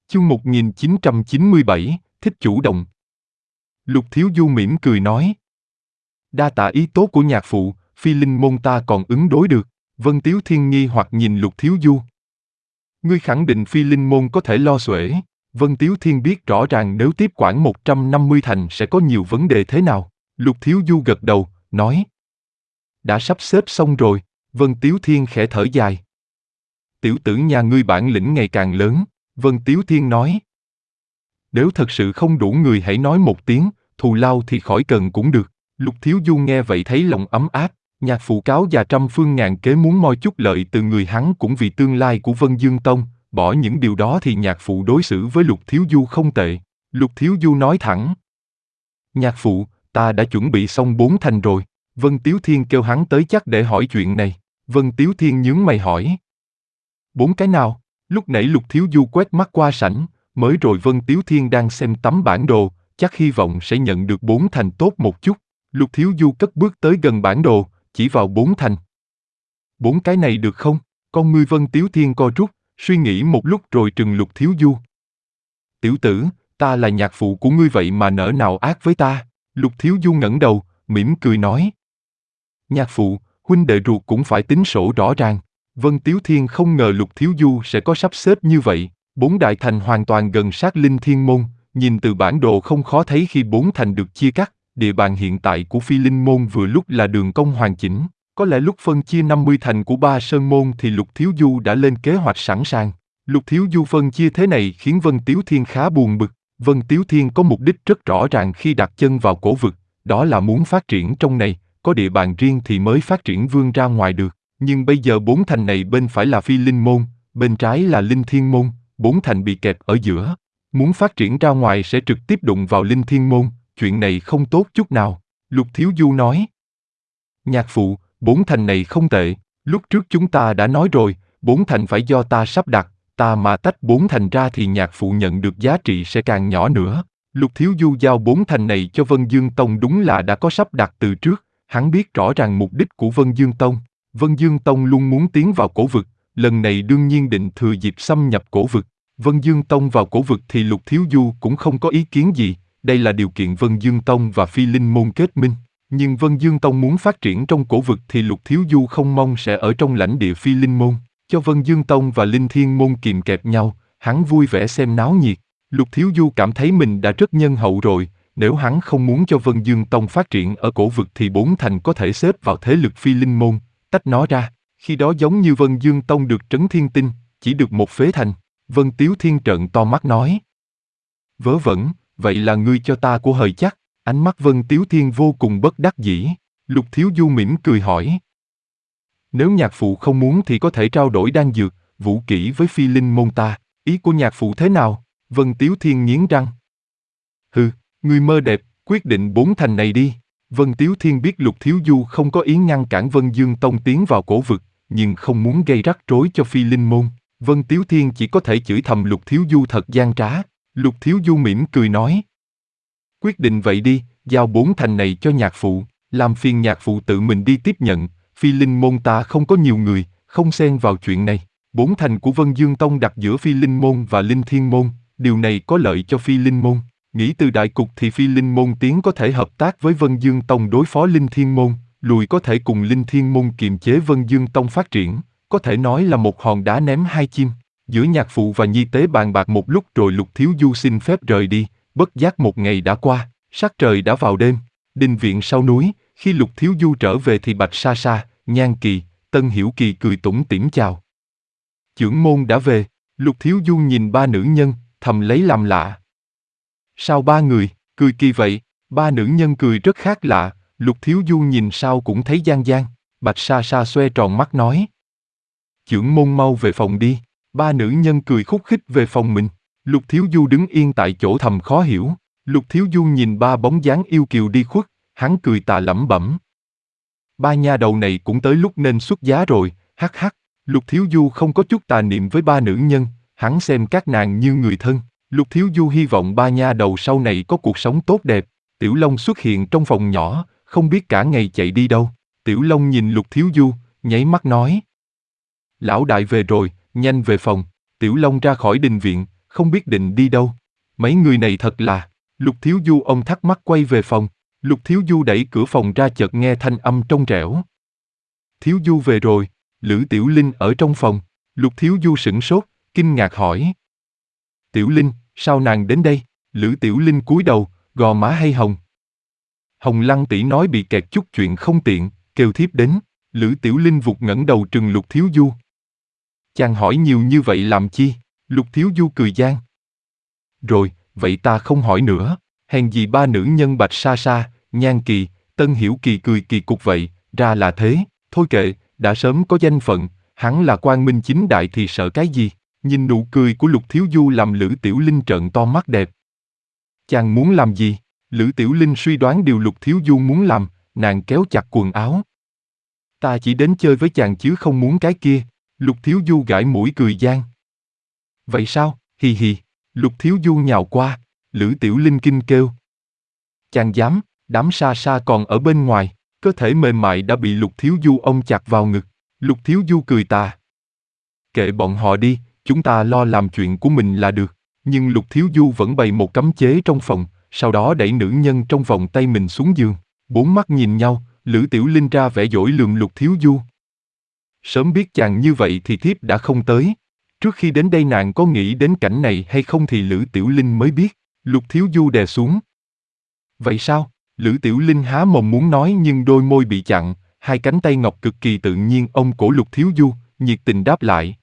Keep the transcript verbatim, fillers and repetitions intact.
Chương một nghìn chín trăm chín mươi bảy, thích chủ động. Lục Thiếu Du mỉm cười nói. Đa tạ ý tốt của nhạc phụ, phi linh môn ta còn ứng đối được. Vân Tiếu Thiên nghi hoặc nhìn Lục Thiếu Du. Ngươi khẳng định phi linh môn có thể lo xuể. Vân Tiếu Thiên biết rõ ràng nếu tiếp quản một trăm năm mươi thành sẽ có nhiều vấn đề thế nào. Lục Thiếu Du gật đầu, nói. Đã sắp xếp xong rồi. Vân Tiếu Thiên khẽ thở dài. Tiểu tử nhà ngươi bản lĩnh ngày càng lớn. Vân Tiếu Thiên nói. Nếu thật sự không đủ người hãy nói một tiếng, thù lao thì khỏi cần cũng được. Lục Thiếu Du nghe vậy thấy lòng ấm áp, nhạc phụ cáo già trăm phương ngàn kế muốn moi chút lợi từ người hắn cũng vì tương lai của Vân Dương Tông, bỏ những điều đó thì nhạc phụ đối xử với Lục Thiếu Du không tệ. Lục Thiếu Du nói thẳng. Nhạc phụ, ta đã chuẩn bị xong bốn thành rồi. Vân Tiếu Thiên kêu hắn tới chắc để hỏi chuyện này. Vân Tiếu Thiên nhướng mày hỏi. Bốn cái nào? Lúc nãy Lục Thiếu Du quét mắt qua sảnh, mới rồi Vân Tiếu Thiên đang xem tấm bản đồ, chắc hy vọng sẽ nhận được bốn thành tốt một chút. Lục Thiếu Du cất bước tới gần bản đồ, chỉ vào bốn thành. Bốn cái này được không? Con ngươi Vân Tiếu Thiên co rút, suy nghĩ một lúc rồi trừng Lục Thiếu Du. Tiểu tử, ta là nhạc phụ của ngươi vậy mà nỡ nào ác với ta? Lục Thiếu Du ngẩng đầu, mỉm cười nói. Nhạc phụ, huynh đệ ruột cũng phải tính sổ rõ ràng. Vân Tiếu Thiên không ngờ Lục Thiếu Du sẽ có sắp xếp như vậy. Bốn đại thành hoàn toàn gần sát Linh Thiên Môn, nhìn từ bản đồ không khó thấy khi bốn thành được chia cắt, địa bàn hiện tại của Phi Linh Môn vừa lúc là đường cong hoàn chỉnh. Có lẽ lúc phân chia năm mươi thành của Ba Sơn Môn thì Lục Thiếu Du đã lên kế hoạch sẵn sàng. Lục Thiếu Du phân chia thế này khiến Vân Tiếu Thiên khá buồn bực. Vân Tiếu Thiên có mục đích rất rõ ràng khi đặt chân vào cổ vực, đó là muốn phát triển trong này, có địa bàn riêng thì mới phát triển vươn ra ngoài được. Nhưng bây giờ bốn thành này bên phải là Phi Linh Môn, bên trái là Linh Thiên Môn, bốn thành bị kẹp ở giữa. Muốn phát triển ra ngoài sẽ trực tiếp đụng vào Linh Thiên Môn, chuyện này không tốt chút nào. Lục Thiếu Du nói. Nhạc phụ, bốn thành này không tệ, lúc trước chúng ta đã nói rồi, bốn thành phải do ta sắp đặt, ta mà tách bốn thành ra thì nhạc phụ nhận được giá trị sẽ càng nhỏ nữa. Lục Thiếu Du giao bốn thành này cho Vân Dương Tông đúng là đã có sắp đặt từ trước, hắn biết rõ ràng mục đích của Vân Dương Tông. Vân Dương Tông luôn muốn tiến vào cổ vực, lần này đương nhiên định thừa dịp xâm nhập cổ vực. Vân Dương Tông vào cổ vực thì Lục Thiếu Du cũng không có ý kiến gì, đây là điều kiện Vân Dương Tông và Phi Linh Môn kết minh. Nhưng Vân Dương Tông muốn phát triển trong cổ vực thì Lục Thiếu Du không mong sẽ ở trong lãnh địa Phi Linh Môn. Cho Vân Dương Tông và Linh Thiên Môn kìm kẹp nhau, hắn vui vẻ xem náo nhiệt. Lục Thiếu Du cảm thấy mình đã rất nhân hậu rồi, nếu hắn không muốn cho Vân Dương Tông phát triển ở cổ vực thì bốn thành có thể xếp vào thế lực Phi Linh Môn, tách nó ra. Khi đó giống như Vân Dương Tông được Trấn Thiên Tinh, chỉ được một phế thành. Vân Tiếu Thiên trợn to mắt nói. Vớ vẩn, vậy là ngươi cho ta của hời chắc. Ánh mắt Vân Tiếu Thiên vô cùng bất đắc dĩ. Lục Thiếu Du mỉm cười hỏi. Nếu nhạc phụ không muốn thì có thể trao đổi đan dược, vũ kỹ với Phi Linh Môn ta. Ý của nhạc phụ thế nào? Vân Tiếu Thiên nghiến răng. Hừ, ngươi mơ đẹp, quyết định bốn thành này đi. Vân Tiếu Thiên biết Lục Thiếu Du không có ý ngăn cản Vân Dương Tông tiến vào cổ vực, nhưng không muốn gây rắc rối cho Phi Linh Môn. Vân Tiếu Thiên chỉ có thể chửi thầm Lục Thiếu Du thật gian trá. Lục Thiếu Du mỉm cười nói. Quyết định vậy đi, giao bốn thành này cho nhạc phụ, làm phiền nhạc phụ tự mình đi tiếp nhận, Phi Linh Môn ta không có nhiều người, không xen vào chuyện này. Bốn thành của Vân Dương Tông đặt giữa Phi Linh Môn và Linh Thiên Môn, điều này có lợi cho Phi Linh Môn. Nghĩ từ đại cục thì Phi Linh Môn tiến có thể hợp tác với Vân Dương Tông đối phó Linh Thiên Môn, lùi có thể cùng Linh Thiên Môn kiềm chế Vân Dương Tông phát triển, có thể nói là một hòn đá ném hai chim. Giữa nhạc phụ và nhi tế bàn bạc một lúc rồi Lục Thiếu Du xin phép rời đi, bất giác một ngày đã qua, sắc trời đã vào đêm. Đình viện sau núi, khi Lục Thiếu Du trở về thì Bạch Sa Sa, Nhan Kỳ, Tân Hiểu Kỳ cười tủm tỉm chào. Chưởng môn đã về. Lục Thiếu Du nhìn ba nữ nhân, thầm lấy làm lạ. Sao ba người, cười kỳ vậy? Ba nữ nhân cười rất khác lạ, Lục Thiếu Du nhìn sao cũng thấy gian gian. Bạch Sa Sa xoe tròn mắt nói. Chưởng môn mau về phòng đi. Ba nữ nhân cười khúc khích về phòng mình. Lục Thiếu Du đứng yên tại chỗ thầm khó hiểu. Lục Thiếu Du nhìn ba bóng dáng yêu kiều đi khuất, hắn cười tà lẩm bẩm. Ba nha đầu này cũng tới lúc nên xuất giá rồi, hắc hắc. Lục Thiếu Du không có chút tà niệm với ba nữ nhân, hắn xem các nàng như người thân. Lục Thiếu Du hy vọng ba nha đầu sau này có cuộc sống tốt đẹp. Tiểu Long xuất hiện trong phòng nhỏ, không biết cả ngày chạy đi đâu. Tiểu Long nhìn Lục Thiếu Du, nháy mắt nói. Lão đại về rồi, nhanh về phòng. Tiểu Long ra khỏi đình viện, không biết định đi đâu. Mấy người này thật là... Lục Thiếu Du ông thắc mắc quay về phòng. Lục Thiếu Du đẩy cửa phòng ra chợt nghe thanh âm trong trẻo. Thiếu Du về rồi. Lữ Tiểu Linh ở trong phòng. Lục Thiếu Du sửng sốt, kinh ngạc hỏi. Tiểu Linh, sao nàng đến đây? Lữ Tiểu Linh cúi đầu, gò má hay hồng. Hồng Lăng tỷ nói bị kẹt chút chuyện không tiện, kêu thiếp đến. Lữ Tiểu Linh vụt ngẩng đầu trừng Lục Thiếu Du. Chàng hỏi nhiều như vậy làm chi? Lục Thiếu Du cười gian. Rồi, vậy ta không hỏi nữa. Hèn gì ba nữ nhân Bạch Sa Sa, Nhan Kỳ, Tân Hiểu Kỳ cười kỳ cục vậy, ra là thế. Thôi kệ, đã sớm có danh phận, hắn là quang minh chính đại thì sợ cái gì? Nhìn nụ cười của Lục Thiếu Du làm Lữ Tiểu Linh trợn to mắt đẹp. Chàng muốn làm gì? Lữ Tiểu Linh suy đoán điều Lục Thiếu Du muốn làm, nàng kéo chặt quần áo. Ta chỉ đến chơi với chàng chứ không muốn cái kia. Lục Thiếu Du gãi mũi cười gian. Vậy sao? Hì hì. Lục Thiếu Du nhào qua. Lữ Tiểu Linh kinh kêu. Chàng dám? Đám Sa Sa còn ở bên ngoài. Cơ thể mềm mại đã bị Lục Thiếu Du ôm chặt vào ngực. Lục Thiếu Du cười tà. Kệ bọn họ đi, chúng ta lo làm chuyện của mình là được. Nhưng Lục Thiếu Du vẫn bày một cấm chế trong phòng, sau đó đẩy nữ nhân trong vòng tay mình xuống giường. Bốn mắt nhìn nhau, Lữ Tiểu Linh ra vẻ dỗi lườm Lục Thiếu Du. Sớm biết chàng như vậy thì thiếp đã không tới. Trước khi đến đây nàng có nghĩ đến cảnh này hay không thì Lữ Tiểu Linh mới biết. Lục Thiếu Du đè xuống. Vậy sao? Lữ Tiểu Linh há mồm muốn nói nhưng đôi môi bị chặn, hai cánh tay ngọc cực kỳ tự nhiên ôm cổ Lục Thiếu Du, nhiệt tình đáp lại,